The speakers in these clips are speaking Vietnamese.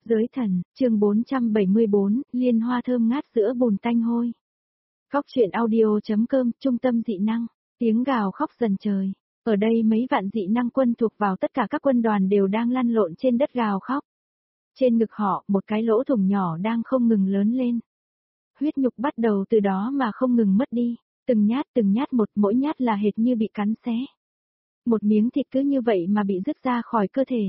Giới thần, chương 474, liên hoa thơm ngát giữa bùn tanh hôi. Khóc chuyện audio.com, trung tâm dị năng, tiếng gào khóc dần trời. Ở đây mấy vạn dị năng quân thuộc vào tất cả các quân đoàn đều đang lăn lộn trên đất gào khóc. Trên ngực họ, một cái lỗ thủng nhỏ đang không ngừng lớn lên. Huyết nhục bắt đầu từ đó mà không ngừng mất đi, từng nhát một, mỗi nhát là hệt như bị cắn xé. Một miếng thịt cứ như vậy mà bị rứt ra khỏi cơ thể.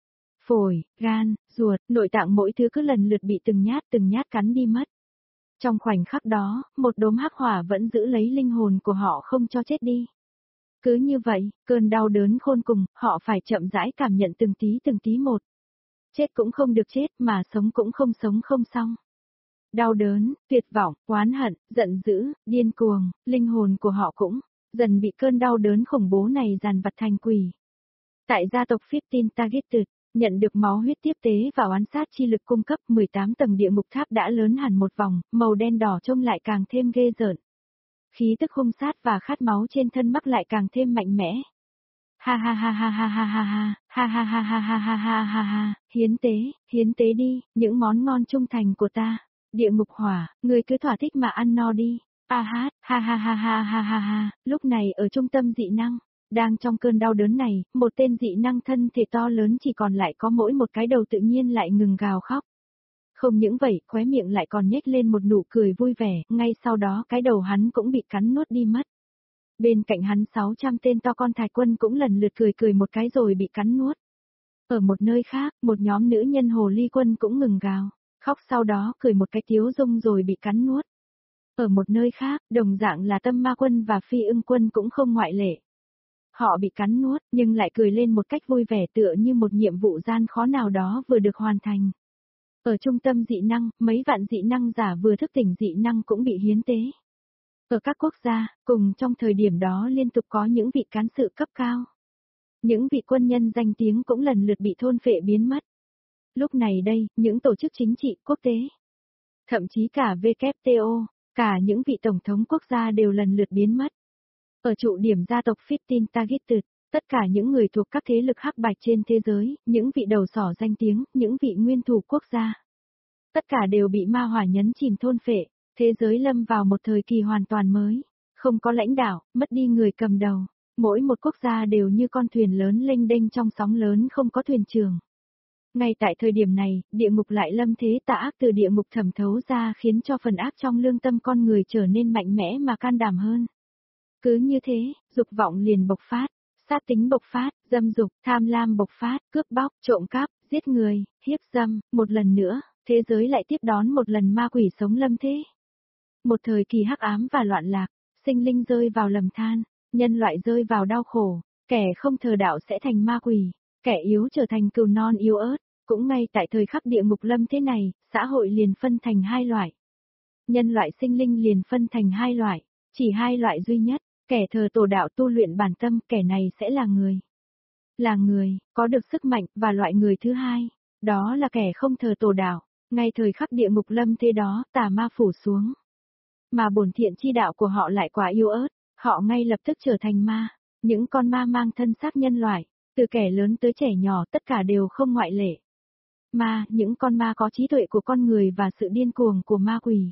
Phổi, gan, ruột, nội tạng mỗi thứ cứ lần lượt bị từng nhát cắn đi mất. Trong khoảnh khắc đó, một đốm hắc hỏa vẫn giữ lấy linh hồn của họ không cho chết đi. Cứ như vậy, cơn đau đớn khôn cùng, họ phải chậm rãi cảm nhận từng tí một. Chết cũng không được chết, mà sống cũng không sống không xong. Đau đớn, tuyệt vọng, oán hận, giận dữ, điên cuồng, linh hồn của họ cũng dần bị cơn đau đớn khủng bố này dàn vặt thành quỷ. Tại gia tộc 15 Targeted, nhận được máu huyết tiếp tế và oán sát chi lực cung cấp, 18 tầng địa ngục tháp đã lớn hẳn một vòng, màu đen đỏ trông lại càng thêm ghê rợn. Khí tức hung sát và khát máu trên thân mắc lại càng thêm mạnh mẽ. Ha ha ha ha ha ha ha ha, ha ha ha ha ha ha ha ha ha, hiến tế đi, những món ngon trung thành của ta. Địa ngục hỏa, người cứ thỏa thích mà ăn no đi. A hát, ha ha ha ha ha ha ha, lúc này ở trung tâm dị năng, đang trong cơn đau đớn này, một tên dị năng thân thể to lớn chỉ còn lại có mỗi một cái đầu tự nhiên lại ngừng gào khóc. Không những vậy, khóe miệng lại còn nhếch lên một nụ cười vui vẻ, ngay sau đó cái đầu hắn cũng bị cắn nuốt đi mất. Bên cạnh hắn 600 tên to con thạch quân cũng lần lượt cười một cái rồi bị cắn nuốt. Ở một nơi khác, một nhóm nữ nhân hồ ly quân cũng ngừng gào, khóc sau đó cười một cái tiếu dung rồi bị cắn nuốt. Ở một nơi khác, đồng dạng là tâm ma quân và phi ưng quân cũng không ngoại lệ. Họ bị cắn nuốt, nhưng lại cười lên một cách vui vẻ tựa như một nhiệm vụ gian khó nào đó vừa được hoàn thành. Ở trung tâm dị năng, mấy vạn dị năng giả vừa thức tỉnh dị năng cũng bị hiến tế. Ở các quốc gia, cùng trong thời điểm đó liên tục có những vị cán sự cấp cao. Những vị quân nhân danh tiếng cũng lần lượt bị thôn phệ biến mất. Lúc này đây, những tổ chức chính trị quốc tế, thậm chí cả WTO, cả những vị tổng thống quốc gia đều lần lượt biến mất. Ở trụ điểm gia tộc 15 Targeted, tất cả những người thuộc các thế lực hắc bạch trên thế giới, những vị đầu sỏ danh tiếng, những vị nguyên thủ quốc gia, tất cả đều bị ma hỏa nhấn chìm thôn phệ, thế giới lâm vào một thời kỳ hoàn toàn mới, không có lãnh đạo, mất đi người cầm đầu, mỗi một quốc gia đều như con thuyền lớn lênh đênh trong sóng lớn không có thuyền trưởng. Ngay tại thời điểm này, địa ngục lại lâm thế tà ác từ địa ngục thẩm thấu ra khiến cho phần ác trong lương tâm con người trở nên mạnh mẽ mà can đảm hơn. Cứ như thế, dục vọng liền bộc phát, sát tính bộc phát, dâm dục, tham lam bộc phát, cướp bóc, trộm cắp, giết người, hiếp dâm, một lần nữa, thế giới lại tiếp đón một lần ma quỷ sống lâm thế. Một thời kỳ hắc ám và loạn lạc, sinh linh rơi vào lầm than, nhân loại rơi vào đau khổ, kẻ không thờ đạo sẽ thành ma quỷ, kẻ yếu trở thành cừu non yếu ớt, cũng ngay tại thời khắc địa ngục lâm thế này, xã hội liền phân thành hai loại. Nhân loại sinh linh liền phân thành hai loại, chỉ hai loại duy nhất. Kẻ thờ tổ đạo tu luyện bản tâm, kẻ này sẽ là người. Là người, có được sức mạnh, và loại người thứ hai, đó là kẻ không thờ tổ đạo. Ngay thời khắc địa ngục lâm thế đó, tà ma phủ xuống. Mà bổn thiện chi đạo của họ lại quá yếu ớt, họ ngay lập tức trở thành ma. Những con ma mang thân xác nhân loại, từ kẻ lớn tới trẻ nhỏ tất cả đều không ngoại lệ. Ma, những con ma có trí tuệ của con người và sự điên cuồng của ma quỷ.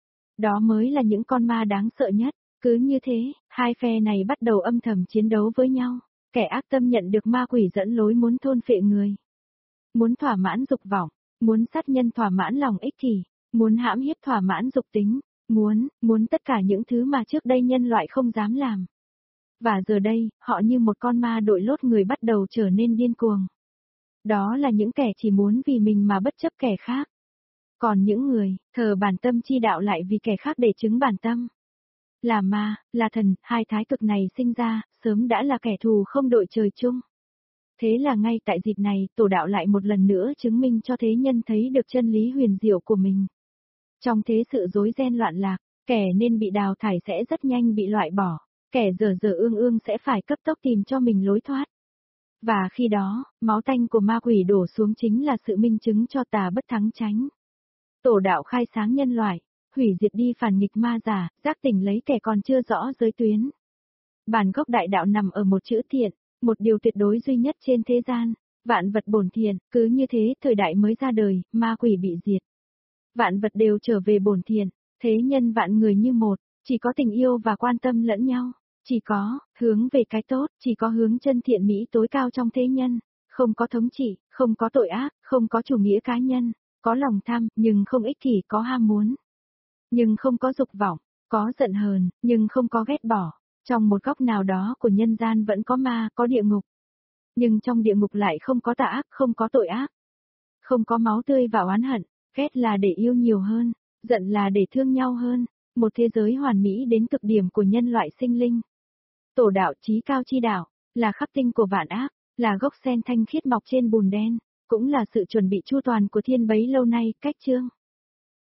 Đó mới là những con ma đáng sợ nhất. Cứ như thế, hai phe này bắt đầu âm thầm chiến đấu với nhau, kẻ ác tâm nhận được ma quỷ dẫn lối muốn thôn phệ người. Muốn thỏa mãn dục vọng, muốn sát nhân thỏa mãn lòng ích kỷ, muốn hãm hiếp thỏa mãn dục tính, muốn tất cả những thứ mà trước đây nhân loại không dám làm. Và giờ đây, họ như một con ma đội lốt người bắt đầu trở nên điên cuồng. Đó là những kẻ chỉ muốn vì mình mà bất chấp kẻ khác. Còn những người, thờ bản tâm chi đạo lại vì kẻ khác để chứng bản tâm. Là ma, là thần, hai thái cực này sinh ra, sớm đã là kẻ thù không đội trời chung. Thế là ngay tại dịp này, tổ đạo lại một lần nữa chứng minh cho thế nhân thấy được chân lý huyền diệu của mình. Trong thế sự rối ren loạn lạc, kẻ nên bị đào thải sẽ rất nhanh bị loại bỏ, kẻ dở dở ương ương sẽ phải cấp tốc tìm cho mình lối thoát. Và khi đó, máu tanh của ma quỷ đổ xuống chính là sự minh chứng cho tà bất thắng chánh. Tổ đạo khai sáng nhân loại, hủy diệt đi phản nghịch ma giả, giác tỉnh lấy kẻ còn chưa rõ giới tuyến. Bản gốc đại đạo nằm ở một chữ thiện, một điều tuyệt đối duy nhất trên thế gian, Vạn vật bổn thiện, cứ như thế thời đại mới ra đời, ma quỷ bị diệt. Vạn vật đều trở về bổn thiện, thế nhân vạn người như một, chỉ có tình yêu và quan tâm lẫn nhau, chỉ có hướng về cái tốt, chỉ có hướng chân thiện mỹ tối cao trong thế nhân, không có thống trị, không có tội ác, không có chủ nghĩa cá nhân, có lòng tham, nhưng không ích kỷ, có ham muốn, nhưng không có dục vọng, có giận hờn, nhưng không có ghét bỏ. Trong một góc nào đó của nhân gian vẫn có ma, có địa ngục. Nhưng trong địa ngục lại không có tà ác, không có tội ác. Không có máu tươi và oán hận, ghét là để yêu nhiều hơn, giận là để thương nhau hơn. Một thế giới hoàn mỹ đến cực điểm của nhân loại sinh linh. Tổ đạo chí cao chi đạo, là khắc tinh của vạn ác, là gốc sen thanh khiết mọc trên bùn đen, cũng là sự chuẩn bị chu toàn của thiên bấy lâu nay, cách chương.